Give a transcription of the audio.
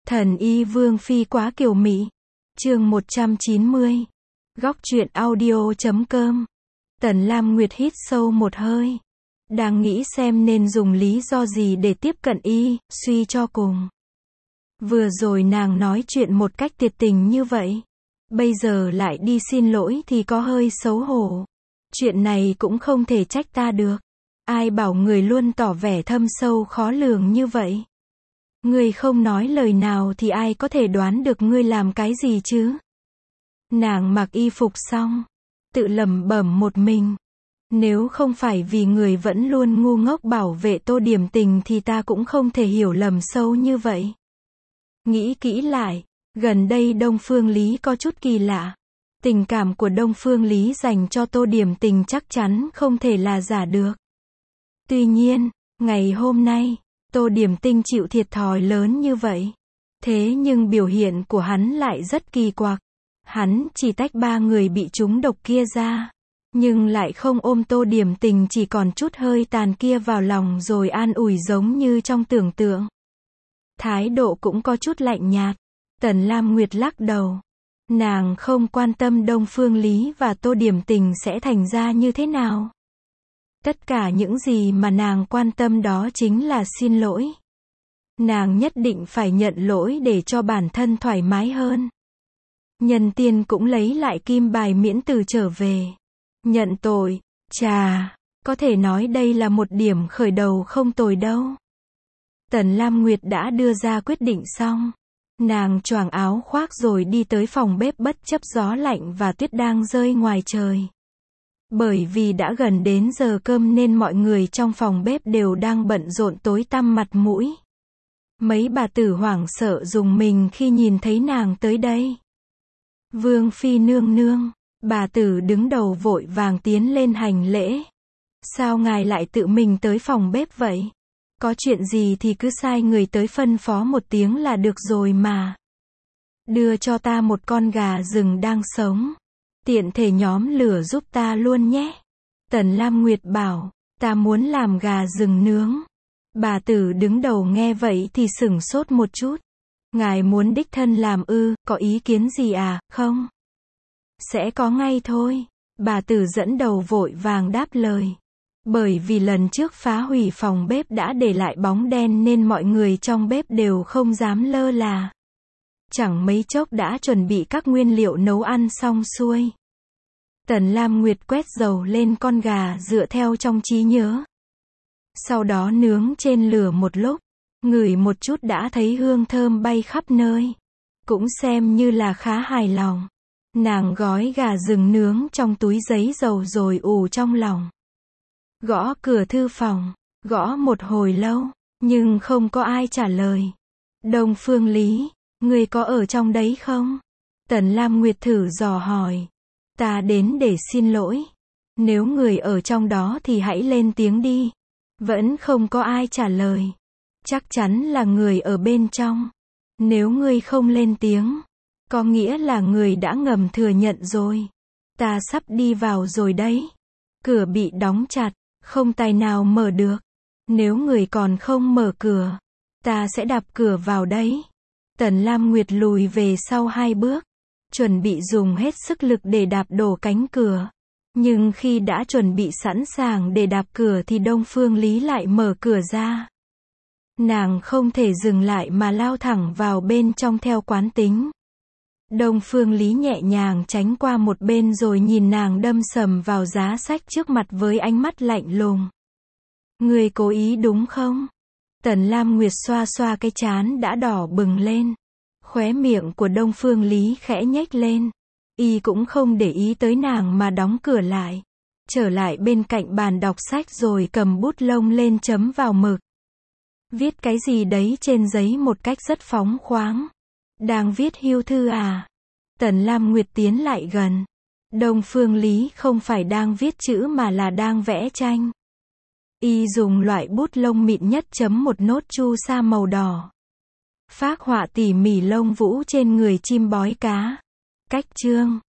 Thần y Vương Phi quá kiều mị. Chương 190. Góc truyện audio.com. Tần Lam Nguyệt hít sâu một hơi. Đang nghĩ xem nên dùng lý do gì để tiếp cận y, suy cho cùng. Vừa rồi nàng nói chuyện một cách tuyệt tình như vậy. Bây giờ lại đi xin lỗi thì có hơi xấu hổ. Chuyện này cũng không thể trách ta được. Ai bảo người luôn tỏ vẻ thâm sâu khó lường như vậy. Ngươi không nói lời nào thì ai có thể đoán được ngươi làm cái gì chứ? Nàng mặc y phục xong, tự lẩm bẩm một mình. Nếu không phải vì người vẫn luôn ngu ngốc bảo vệ Tô Điểm Tình thì ta cũng không thể hiểu lầm sâu như vậy. Nghĩ kỹ lại, gần đây Đông Phương Lý có chút kỳ lạ. Tình cảm của Đông Phương Lý dành cho Tô Điểm Tình chắc chắn không thể là giả được. Tuy nhiên, ngày hôm nay, Tô Điểm Tình chịu thiệt thòi lớn như vậy. Thế nhưng biểu hiện của hắn lại rất kỳ quặc. Hắn chỉ tách 3 người bị trúng độc kia ra. Nhưng lại không ôm Tô Điểm Tình chỉ còn chút hơi tàn kia vào lòng rồi an ủi giống như trong tưởng tượng. Thái độ cũng có chút lạnh nhạt. Tần Lam Nguyệt lắc đầu. Nàng không quan tâm Đông Phương Lý và Tô Điểm Tình sẽ thành ra như thế nào. Tất cả những gì mà nàng quan tâm đó chính là xin lỗi. Nàng nhất định phải nhận lỗi để cho bản thân thoải mái hơn. Nhân Tiên cũng lấy lại kim bài miễn từ trở về. Nhận tội, chà, có thể nói đây là một điểm khởi đầu không tồi đâu. Tần Lam Nguyệt đã đưa ra quyết định xong. Nàng choàng áo khoác rồi đi tới phòng bếp bất chấp gió lạnh và tuyết đang rơi ngoài trời. Bởi vì đã gần đến giờ cơm nên mọi người trong phòng bếp đều đang bận rộn tối tăm mặt mũi. Mấy bà tử hoảng sợ rùng mình khi nhìn thấy nàng tới đây. Vương Phi nương nương, bà tử đứng đầu vội vàng tiến lên hành lễ. Sao ngài lại tự mình tới phòng bếp vậy? Có chuyện gì thì cứ sai người tới phân phó một tiếng là được rồi mà. Đưa cho ta một con gà rừng đang sống. Tiện thể nhóm lửa giúp ta luôn nhé. Tần Lam Nguyệt bảo, ta muốn làm gà rừng nướng. Bà tử đứng đầu nghe vậy thì sửng sốt một chút. Ngài muốn đích thân làm ư, có ý kiến gì à, không? Sẽ có ngay thôi. Bà tử dẫn đầu vội vàng đáp lời. Bởi vì lần trước phá hủy phòng bếp đã để lại bóng đen nên mọi người trong bếp đều không dám lơ là. Chẳng mấy chốc đã chuẩn bị các nguyên liệu nấu ăn xong xuôi. Tần Lam Nguyệt quét dầu lên con gà dựa theo trong trí nhớ. Sau đó nướng trên lửa một lúc, ngửi một chút đã thấy hương thơm bay khắp nơi. Cũng xem như là khá hài lòng. Nàng gói gà rừng nướng trong túi giấy dầu rồi ủ trong lòng. Gõ cửa thư phòng, gõ một hồi lâu, nhưng không có ai trả lời. Đông Phương Lý, người có ở trong đấy không? Tần Lam Nguyệt thử dò hỏi. Ta đến để xin lỗi. Nếu người ở trong đó thì hãy lên tiếng đi. Vẫn không có ai trả lời. Chắc chắn là người ở bên trong. Nếu ngươi không lên tiếng, có nghĩa là người đã ngầm thừa nhận rồi. Ta sắp đi vào rồi đấy. Cửa bị đóng chặt, không tài nào mở được. Nếu người còn không mở cửa, ta sẽ đạp cửa vào đấy. Tần Lam Nguyệt lùi về sau 2 bước. Chuẩn bị dùng hết sức lực để đạp đổ cánh cửa. Nhưng khi đã chuẩn bị sẵn sàng để đạp cửa thì Đông Phương Lý lại mở cửa ra. Nàng không thể dừng lại mà lao thẳng vào bên trong theo quán tính. Đông Phương Lý nhẹ nhàng tránh qua một bên rồi nhìn nàng đâm sầm vào giá sách trước mặt với ánh mắt lạnh lùng. Người cố ý đúng không? Tần Lam Nguyệt xoa xoa cái trán đã đỏ bừng lên. Khóe miệng của Đông Phương Lý khẽ nhếch lên. Y cũng không để ý tới nàng mà đóng cửa lại. Trở lại bên cạnh bàn đọc sách rồi cầm bút lông lên chấm vào mực. Viết cái gì đấy trên giấy một cách rất phóng khoáng. Đang viết hưu thư à? Tần Lam Nguyệt tiến lại gần. Đông Phương Lý không phải đang viết chữ mà là đang vẽ tranh. Y dùng loại bút lông mịn nhất chấm một nốt chu sa màu đỏ. Phác họa tỉ mỉ lông vũ trên người chim bói cá. Cách chương.